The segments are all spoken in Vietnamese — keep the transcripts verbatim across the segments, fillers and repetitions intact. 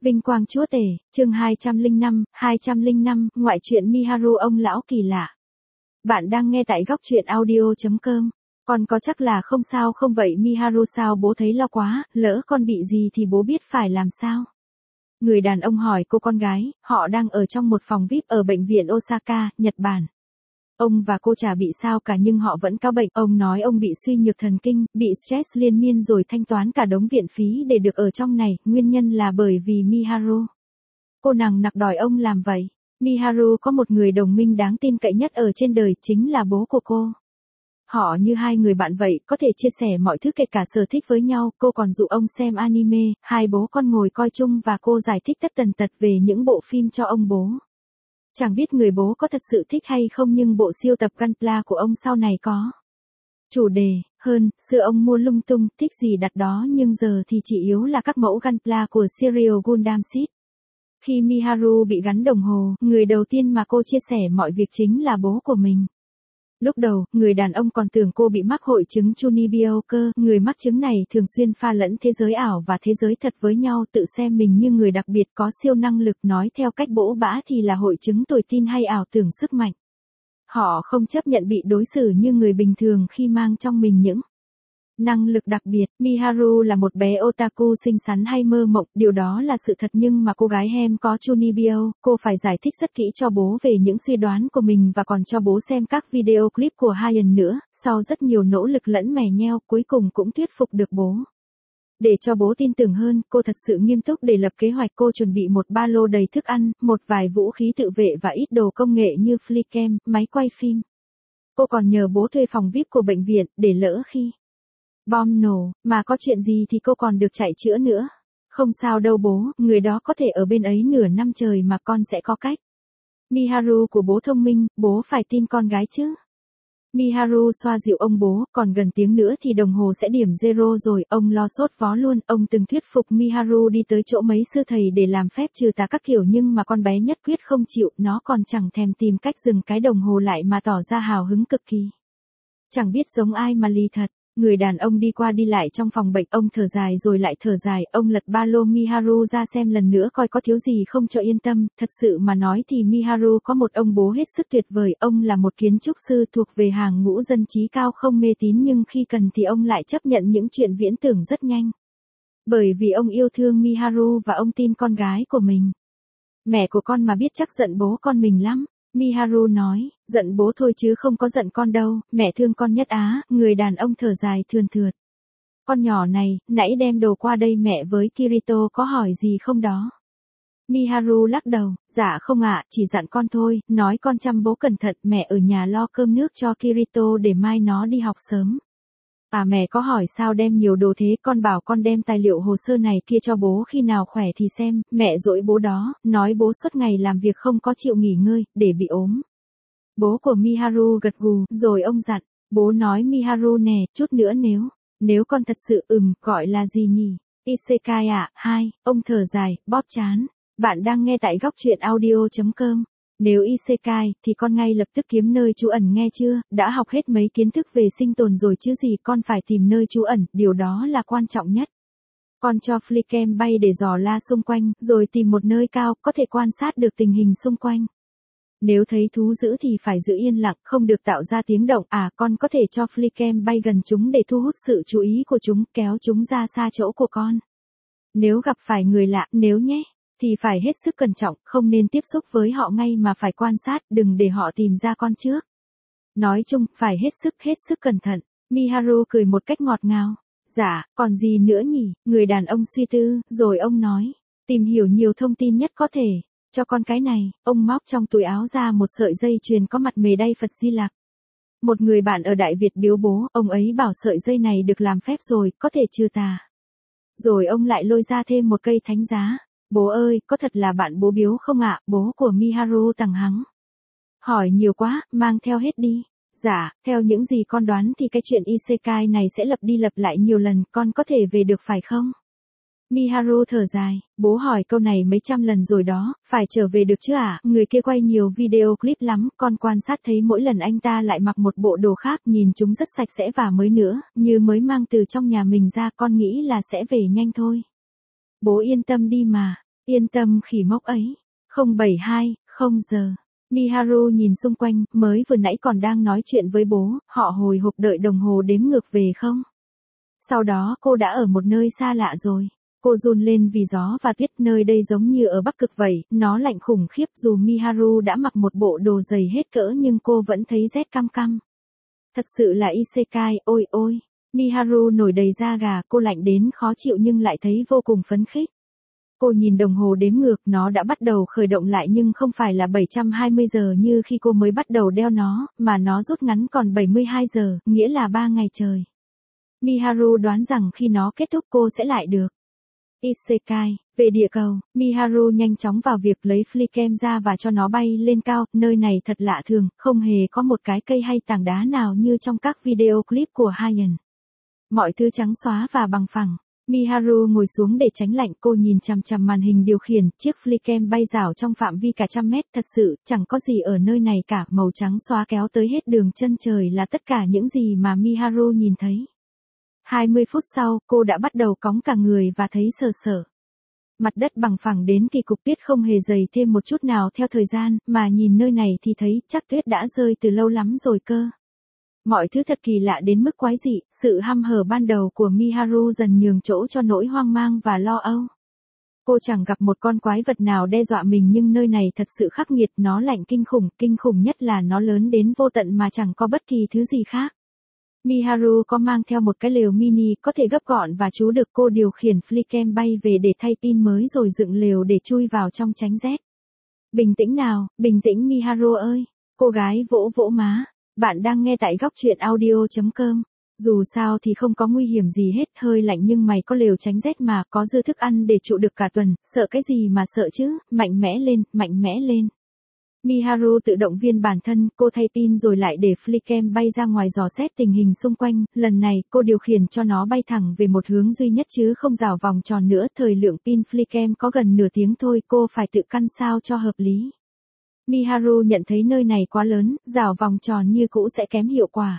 Vinh quang chúa tể, chương hai trăm lẻ năm, hai trăm lẻ năm, ngoại truyện Miharu ông lão kỳ lạ. Bạn đang nghe tại góc truyện audio chấm com. Con có chắc là không sao không vậy Miharu, sao bố thấy lo quá, lỡ con bị gì thì bố biết phải làm sao? Người đàn ông hỏi cô con gái, họ đang ở trong một phòng vi ai pi ở bệnh viện Osaka, Nhật Bản. Ông và cô chả bị sao cả nhưng họ vẫn có bệnh. Ông nói ông bị suy nhược thần kinh, bị stress liên miên rồi thanh toán cả đống viện phí để được ở trong này, nguyên nhân là bởi vì Miharu. Cô nàng nặc đòi ông làm vậy. Miharu có một người đồng minh đáng tin cậy nhất ở trên đời, chính là bố của cô. Họ như hai người bạn vậy, có thể chia sẻ mọi thứ kể cả sở thích với nhau. Cô còn dụ ông xem anime, hai bố con ngồi coi chung và cô giải thích tất tần tật về những bộ phim cho ông bố. Chẳng biết người bố có thật sự thích hay không nhưng bộ siêu tập Gunpla của ông sau này có chủ đề hơn, xưa ông mua lung tung, thích gì đặt đó nhưng giờ thì chỉ yếu là các mẫu Gunpla của Serial Gundam Seed. Khi Miharu bị gắn đồng hồ, người đầu tiên mà cô chia sẻ mọi việc chính là bố của mình. Lúc đầu, người đàn ông còn tưởng cô bị mắc hội chứng Chunibyo cơ, người mắc chứng này thường xuyên pha lẫn thế giới ảo và thế giới thật với nhau, tự xem mình như người đặc biệt có siêu năng lực, nói theo cách bỗ bã thì là hội chứng tồi tin hay ảo tưởng sức mạnh. Họ không chấp nhận bị đối xử như người bình thường khi mang trong mình những năng lực đặc biệt. Miharu là một bé otaku xinh xắn hay mơ mộng, điều đó là sự thật nhưng mà cô gái hem có Chunibyo, cô phải giải thích rất kỹ cho bố về những suy đoán của mình và còn cho bố xem các video clip của Hayan nữa, sau rất nhiều nỗ lực lẫn mè nheo, cuối cùng cũng thuyết phục được bố. Để cho bố tin tưởng hơn, cô thật sự nghiêm túc để lập kế hoạch. Cô chuẩn bị một ba lô đầy thức ăn, một vài vũ khí tự vệ và ít đồ công nghệ như flycam, máy quay phim. Cô còn nhờ bố thuê phòng vi ai pi của bệnh viện, để lỡ khi bom nổ, mà có chuyện gì thì cô còn được chạy chữa nữa. Không sao đâu bố, người đó có thể ở bên ấy nửa năm trời mà con sẽ có cách. Miharu của bố thông minh, bố phải tin con gái chứ. Miharu xoa dịu ông bố, còn gần tiếng nữa thì đồng hồ sẽ điểm zero rồi, ông lo sốt vó luôn. Ông từng thuyết phục Miharu đi tới chỗ mấy sư thầy để làm phép trừ tà các kiểu nhưng mà con bé nhất quyết không chịu, nó còn chẳng thèm tìm cách dừng cái đồng hồ lại mà tỏ ra hào hứng cực kỳ. Chẳng biết giống ai mà lì thật. Người đàn ông đi qua đi lại trong phòng bệnh, ông thở dài rồi lại thở dài, ông lật ba lô Miharu ra xem lần nữa coi có thiếu gì không cho yên tâm. Thật sự mà nói thì Miharu có một ông bố hết sức tuyệt vời, ông là một kiến trúc sư thuộc về hàng ngũ dân trí cao không mê tín nhưng khi cần thì ông lại chấp nhận những chuyện viễn tưởng rất nhanh. Bởi vì ông yêu thương Miharu và ông tin con gái của mình. Mẹ của con mà biết chắc giận bố con mình lắm. Miharu nói, giận bố thôi chứ không có giận con đâu, mẹ thương con nhất á. Người đàn ông thở dài thườn thượt. Con nhỏ này, nãy đem đồ qua đây mẹ với Kirito có hỏi gì không đó? Miharu lắc đầu, dạ không ạ, chỉ dặn con thôi, nói con chăm bố cẩn thận, mẹ ở nhà lo cơm nước cho Kirito để mai nó đi học sớm. À mẹ có hỏi sao đem nhiều đồ thế, con bảo con đem tài liệu hồ sơ này kia cho bố khi nào khỏe thì xem. Mẹ dỗi bố đó, nói bố suốt ngày làm việc không có chịu nghỉ ngơi, để bị ốm. Bố của Miharu gật gù, rồi ông dặn, bố nói Miharu nè, chút nữa nếu, nếu con thật sự ừm, gọi là gì nhỉ? Isekai ạ, hai, ông thở dài, bóp chán. Bạn đang nghe tại góc truyện audio chấm com. Nếu Isekai, thì con ngay lập tức kiếm nơi trú ẩn nghe chưa, đã học hết mấy kiến thức về sinh tồn rồi chứ gì, con phải tìm nơi trú ẩn, điều đó là quan trọng nhất. Con cho flycam bay để dò la xung quanh, rồi tìm một nơi cao, có thể quan sát được tình hình xung quanh. Nếu thấy thú dữ thì phải giữ yên lặng, không được tạo ra tiếng động, à con có thể cho flycam bay gần chúng để thu hút sự chú ý của chúng, kéo chúng ra xa chỗ của con. Nếu gặp phải người lạ, nếu nhé. Thì phải hết sức cẩn trọng, không nên tiếp xúc với họ ngay mà phải quan sát, đừng để họ tìm ra con trước. Nói chung, phải hết sức hết sức cẩn thận. Miharu cười một cách ngọt ngào. Dạ, còn gì nữa nhỉ? Người đàn ông suy tư, rồi ông nói. Tìm hiểu nhiều thông tin nhất có thể. Cho con cái này, ông móc trong túi áo ra một sợi dây chuyền có mặt mề đay Phật Di Lặc. Một người bạn ở Đại Việt biếu bố, ông ấy bảo sợi dây này được làm phép rồi, có thể trừ tà. Rồi ông lại lôi ra thêm một cây thánh giá. Bố ơi, có thật là bạn bố biếu không ạ? Bố của Miharu tằng hắng. Hỏi nhiều quá, mang theo hết đi. Dạ, theo những gì con đoán thì cái chuyện Isekai này sẽ lặp đi lặp lại nhiều lần, con có thể về được phải không? Miharu thở dài, bố hỏi câu này mấy trăm lần rồi đó, phải trở về được chứ ạ? À? Người kia quay nhiều video clip lắm, con quan sát thấy mỗi lần anh ta lại mặc một bộ đồ khác, nhìn chúng rất sạch sẽ và mới nữa, như mới mang từ trong nhà mình ra, con nghĩ là sẽ về nhanh thôi. Bố yên tâm đi mà. Yên tâm khỉ mốc ấy. không bảy hai, không giờ. Miharu nhìn xung quanh, mới vừa nãy còn đang nói chuyện với bố, họ hồi hộp đợi đồng hồ đếm ngược về không? Sau đó cô đã ở một nơi xa lạ rồi. Cô run lên vì gió và tuyết, nơi đây giống như ở Bắc Cực vậy, nó lạnh khủng khiếp dù Miharu đã mặc một bộ đồ dày hết cỡ nhưng cô vẫn thấy rét căm căm. Thật sự là isekai, ôi ôi. Miharu nổi đầy da gà, cô lạnh đến khó chịu nhưng lại thấy vô cùng phấn khích. Cô nhìn đồng hồ đếm ngược, nó đã bắt đầu khởi động lại nhưng không phải là bảy trăm hai mươi giờ như khi cô mới bắt đầu đeo nó, mà nó rút ngắn còn bảy mươi hai giờ, nghĩa là ba ngày trời. Miharu đoán rằng khi nó kết thúc cô sẽ lại được. Isekai, về địa cầu, Miharu nhanh chóng vào việc lấy flycam ra và cho nó bay lên cao, nơi này thật lạ thường, không hề có một cái cây hay tảng đá nào như trong các video clip của Hayan. Mọi thứ trắng xóa và bằng phẳng. Miharu ngồi xuống để tránh lạnh, cô nhìn chằm chằm màn hình điều khiển, chiếc flycam bay rảo trong phạm vi cả trăm mét, thật sự, chẳng có gì ở nơi này cả, màu trắng xóa kéo tới hết đường chân trời là tất cả những gì mà Miharu nhìn thấy. hai mươi phút sau, cô đã bắt đầu cóng cả người và thấy sờ sờ. Mặt đất bằng phẳng đến kỳ cục, tuyết không hề dày thêm một chút nào theo thời gian, mà nhìn nơi này thì thấy chắc tuyết đã rơi từ lâu lắm rồi cơ. Mọi thứ thật kỳ lạ đến mức quái dị, sự hăm hở ban đầu của Miharu dần nhường chỗ cho nỗi hoang mang và lo âu. Cô chẳng gặp một con quái vật nào đe dọa mình nhưng nơi này thật sự khắc nghiệt, nó lạnh kinh khủng, kinh khủng nhất là nó lớn đến vô tận mà chẳng có bất kỳ thứ gì khác. Miharu có mang theo một cái lều mini có thể gấp gọn và chú được cô điều khiển flycam bay về để thay pin mới rồi dựng lều để chui vào trong tránh rét. Bình tĩnh nào, bình tĩnh Miharu ơi. Cô gái vỗ vỗ má. Bạn đang nghe tại góc truyện audio chấm com. Dù sao thì không có nguy hiểm gì hết, hơi lạnh nhưng mày có lều tránh rét mà, có dư thức ăn để trụ được cả tuần, sợ cái gì mà sợ chứ, mạnh mẽ lên, mạnh mẽ lên. Miharu tự động viên bản thân, cô thay pin rồi lại để flycam bay ra ngoài dò xét tình hình xung quanh, lần này cô điều khiển cho nó bay thẳng về một hướng duy nhất chứ không rảo vòng tròn nữa, thời lượng pin flycam có gần nửa tiếng thôi, cô phải tự căn sao cho hợp lý. Miharu nhận thấy nơi này quá lớn, rảo vòng tròn như cũ sẽ kém hiệu quả.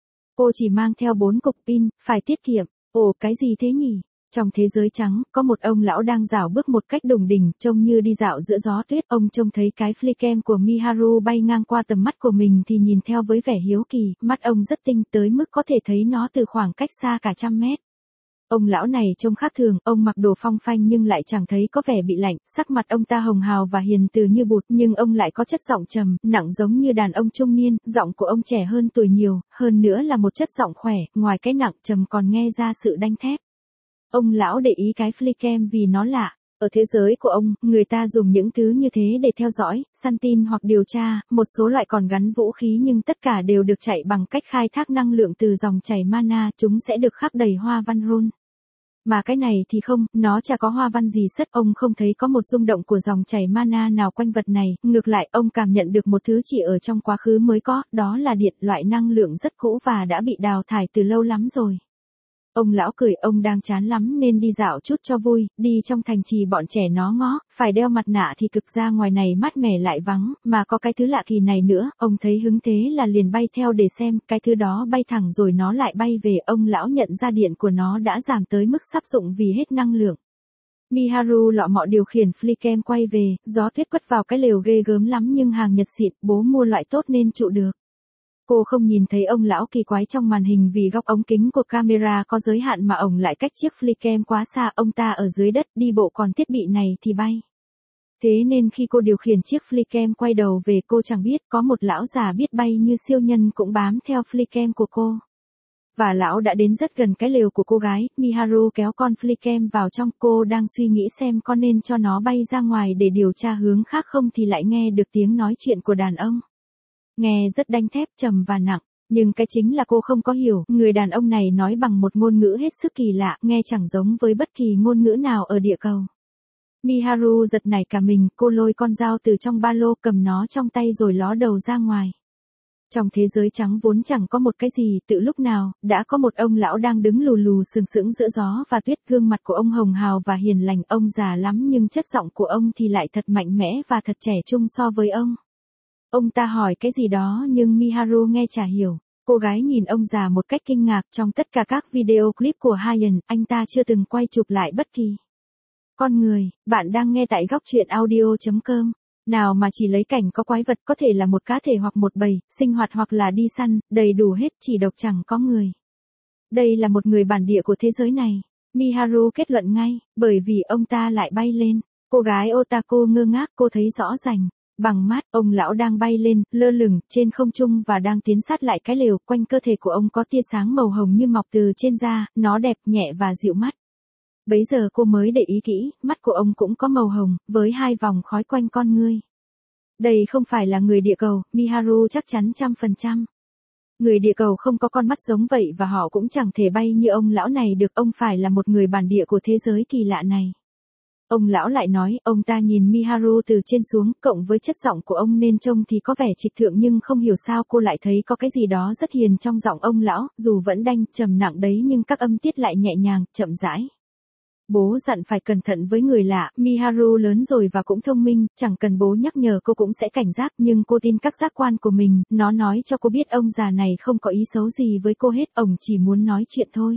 Cô chỉ mang theo bốn cục pin, phải tiết kiệm. Ồ, cái gì thế nhỉ? Trong thế giới trắng, có một ông lão đang rảo bước một cách đùng đỉnh, trông như đi dạo giữa gió tuyết. Ông trông thấy cái flycam của Miharu bay ngang qua tầm mắt của mình thì nhìn theo với vẻ hiếu kỳ, mắt ông rất tinh tới mức có thể thấy nó từ khoảng cách xa cả trăm mét. Ông lão này trông khác thường, ông mặc đồ phong phanh nhưng lại chẳng thấy có vẻ bị lạnh, sắc mặt ông ta hồng hào và hiền từ như bụt, nhưng ông lại có chất giọng trầm, nặng giống như đàn ông trung niên, giọng của ông trẻ hơn tuổi nhiều, hơn nữa là một chất giọng khỏe, ngoài cái nặng trầm còn nghe ra sự đanh thép. Ông lão để ý cái flycam vì nó lạ. Ở thế giới của ông, người ta dùng những thứ như thế để theo dõi, săn tin hoặc điều tra, một số loại còn gắn vũ khí nhưng tất cả đều được chạy bằng cách khai thác năng lượng từ dòng chảy mana, chúng sẽ được khắc đầy hoa văn rune. Mà cái này thì không, nó chả có hoa văn gì sất, ông không thấy có một rung động của dòng chảy mana nào quanh vật này, ngược lại ông cảm nhận được một thứ chỉ ở trong quá khứ mới có, đó là điện, loại năng lượng rất cũ và đã bị đào thải từ lâu lắm rồi. Ông lão cười, ông đang chán lắm nên đi dạo chút cho vui, đi trong thành trì bọn trẻ nó ngó, phải đeo mặt nạ thì cực ra ngoài này mát mẻ lại vắng, mà có cái thứ lạ kỳ này nữa, ông thấy hứng thế là liền bay theo để xem, cái thứ đó bay thẳng rồi nó lại bay về, ông lão nhận ra điện của nó đã giảm tới mức sắp dụng vì hết năng lượng. Miharu lọ mọ điều khiển flycam quay về, gió tuyết quất vào cái lều ghê gớm lắm nhưng hàng Nhật xịn, bố mua loại tốt nên trụ được. Cô không nhìn thấy ông lão kỳ quái trong màn hình vì góc ống kính của camera có giới hạn mà ổng lại cách chiếc flycam quá xa, ông ta ở dưới đất đi bộ còn thiết bị này thì bay. Thế nên khi cô điều khiển chiếc flycam quay đầu về cô chẳng biết có một lão già biết bay như siêu nhân cũng bám theo flycam của cô. Và lão đã đến rất gần cái lều của cô gái, Miharu kéo con flycam vào trong, cô đang suy nghĩ xem có nên cho nó bay ra ngoài để điều tra hướng khác không thì lại nghe được tiếng nói chuyện của đàn ông. Nghe rất đanh thép, trầm và nặng, nhưng cái chính là cô không có hiểu, người đàn ông này nói bằng một ngôn ngữ hết sức kỳ lạ, nghe chẳng giống với bất kỳ ngôn ngữ nào ở địa cầu. Miharu giật nảy cả mình, cô lôi con dao từ trong ba lô, cầm nó trong tay rồi ló đầu ra ngoài. Trong thế giới trắng vốn chẳng có một cái gì, tự lúc nào, đã có một ông lão đang đứng lù lù sừng sững giữa gió và tuyết, gương mặt của ông hồng hào và hiền lành, ông già lắm nhưng chất giọng của ông thì lại thật mạnh mẽ và thật trẻ trung so với ông. Ông ta hỏi cái gì đó nhưng Miharu nghe chả hiểu. Cô gái nhìn ông già một cách kinh ngạc, trong tất cả các video clip của Hayan, anh ta chưa từng quay chụp lại bất kỳ Con người, bạn đang nghe tại góc truyện audio.com. Nào mà chỉ lấy cảnh có quái vật, có thể là một cá thể hoặc một bầy, sinh hoạt hoặc là đi săn, đầy đủ hết, chỉ độc chẳng có người. Đây là một người bản địa của thế giới này. Miharu kết luận ngay, bởi vì ông ta lại bay lên. Cô gái otaku ngơ ngác, cô thấy rõ ràng. Bằng mắt, ông lão đang bay lên, lơ lửng, trên không trung và đang tiến sát lại cái lều, quanh cơ thể của ông có tia sáng màu hồng như mọc từ trên da, nó đẹp, nhẹ và dịu mắt. Bấy giờ cô mới để ý kỹ, mắt của ông cũng có màu hồng, với hai vòng khói quanh con ngươi. Đây không phải là người địa cầu, Miharu chắc chắn trăm phần trăm. Người địa cầu không có con mắt giống vậy và họ cũng chẳng thể bay như ông lão này được, ông phải là một người bản địa của thế giới kỳ lạ này. Ông lão lại nói, ông ta nhìn Miharu từ trên xuống, cộng với chất giọng của ông nên trông thì có vẻ trịch thượng nhưng không hiểu sao cô lại thấy có cái gì đó rất hiền trong giọng ông lão, dù vẫn đanh, trầm nặng đấy nhưng các âm tiết lại nhẹ nhàng, chậm rãi. Bố dặn phải cẩn thận với người lạ, Miharu lớn rồi và cũng thông minh, chẳng cần bố nhắc nhở cô cũng sẽ cảnh giác, nhưng cô tin các giác quan của mình, nó nói cho cô biết ông già này không có ý xấu gì với cô hết, ông chỉ muốn nói chuyện thôi.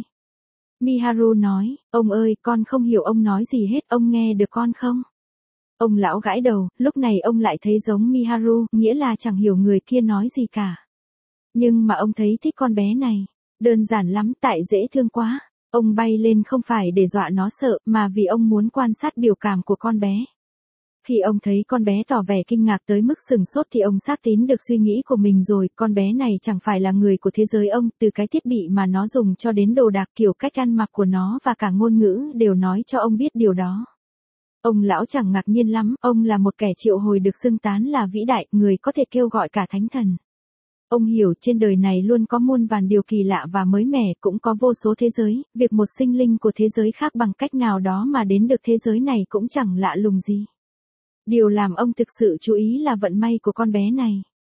Miharu nói, ông ơi, con không hiểu ông nói gì hết, ông nghe được con không? Ông lão gãi đầu, lúc này ông lại thấy giống Miharu, nghĩa là chẳng hiểu người kia nói gì cả. Nhưng mà ông thấy thích con bé này. Đơn giản lắm, tại dễ thương quá. Ông bay lên không phải để dọa nó sợ, mà vì ông muốn quan sát biểu cảm của con bé. Khi ông thấy con bé tỏ vẻ kinh ngạc tới mức sừng sốt thì ông xác tín được suy nghĩ của mình rồi, con bé này chẳng phải là người của thế giới ông, từ cái thiết bị mà nó dùng cho đến đồ đạc, kiểu cách ăn mặc của nó và cả ngôn ngữ đều nói cho ông biết điều đó. Ông lão chẳng ngạc nhiên lắm, ông là một kẻ triệu hồi được xưng tán là vĩ đại, người có thể kêu gọi cả thánh thần. Ông hiểu trên đời này luôn có muôn vàn điều kỳ lạ và mới mẻ, cũng có vô số thế giới, việc một sinh linh của thế giới khác bằng cách nào đó mà đến được thế giới này cũng chẳng lạ lùng gì. Điều làm ông thực sự chú ý là vận may của con bé này.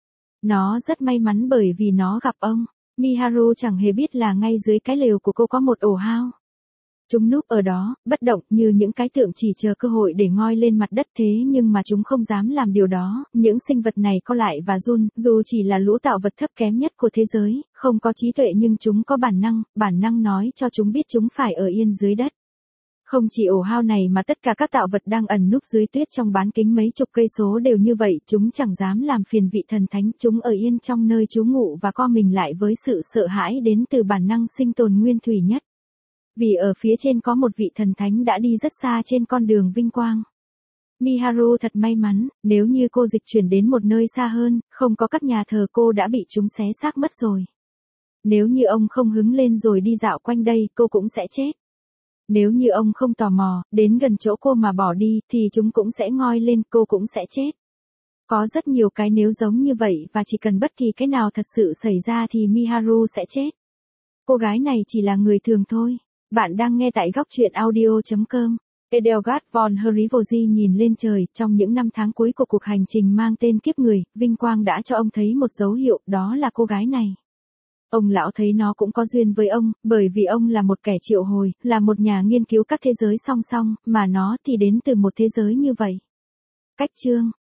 Nó rất may mắn bởi vì nó gặp ông. Miharu chẳng hề biết là ngay dưới cái lều của cô có một ổ hao. Chúng núp ở đó, bất động như những cái tượng chỉ chờ cơ hội để ngoi lên mặt đất, thế nhưng mà chúng không dám làm điều đó, những sinh vật này co lại và run, dù chỉ là lũ tạo vật thấp kém nhất của thế giới, không có trí tuệ nhưng chúng có bản năng, bản năng nói cho chúng biết chúng phải ở yên dưới đất. Không chỉ ổ hao này mà tất cả các tạo vật đang ẩn núp dưới tuyết trong bán kính mấy chục cây số đều như vậy, chúng chẳng dám làm phiền vị thần thánh, chúng ở yên trong nơi trú ngụ và co mình lại với sự sợ hãi đến từ bản năng sinh tồn nguyên thủy nhất. Vì ở phía trên có một vị thần thánh đã đi rất xa trên con đường vinh quang. Miharu thật may mắn, nếu như cô dịch chuyển đến một nơi xa hơn, không có các nhà thờ cô đã bị chúng xé xác mất rồi. Nếu như ông không hứng lên rồi đi dạo quanh đây, cô cũng sẽ chết. Nếu như ông không tò mò, đến gần chỗ cô mà bỏ đi, thì chúng cũng sẽ ngoi lên, cô cũng sẽ chết. Có rất nhiều cái nếu giống như vậy và chỉ cần bất kỳ cái nào thật sự xảy ra thì Miharu sẽ chết. Cô gái này chỉ là người thường thôi. Bạn đang nghe tại góc truyện audio.com. Edelgard von Herivoji nhìn lên trời, trong những năm tháng cuối của cuộc hành trình mang tên kiếp người, vinh quang đã cho ông thấy một dấu hiệu, đó là cô gái này. Ông lão thấy nó cũng có duyên với ông, bởi vì ông là một kẻ triệu hồi, là một nhà nghiên cứu các thế giới song song, mà nó thì đến từ một thế giới như vậy. Cách chương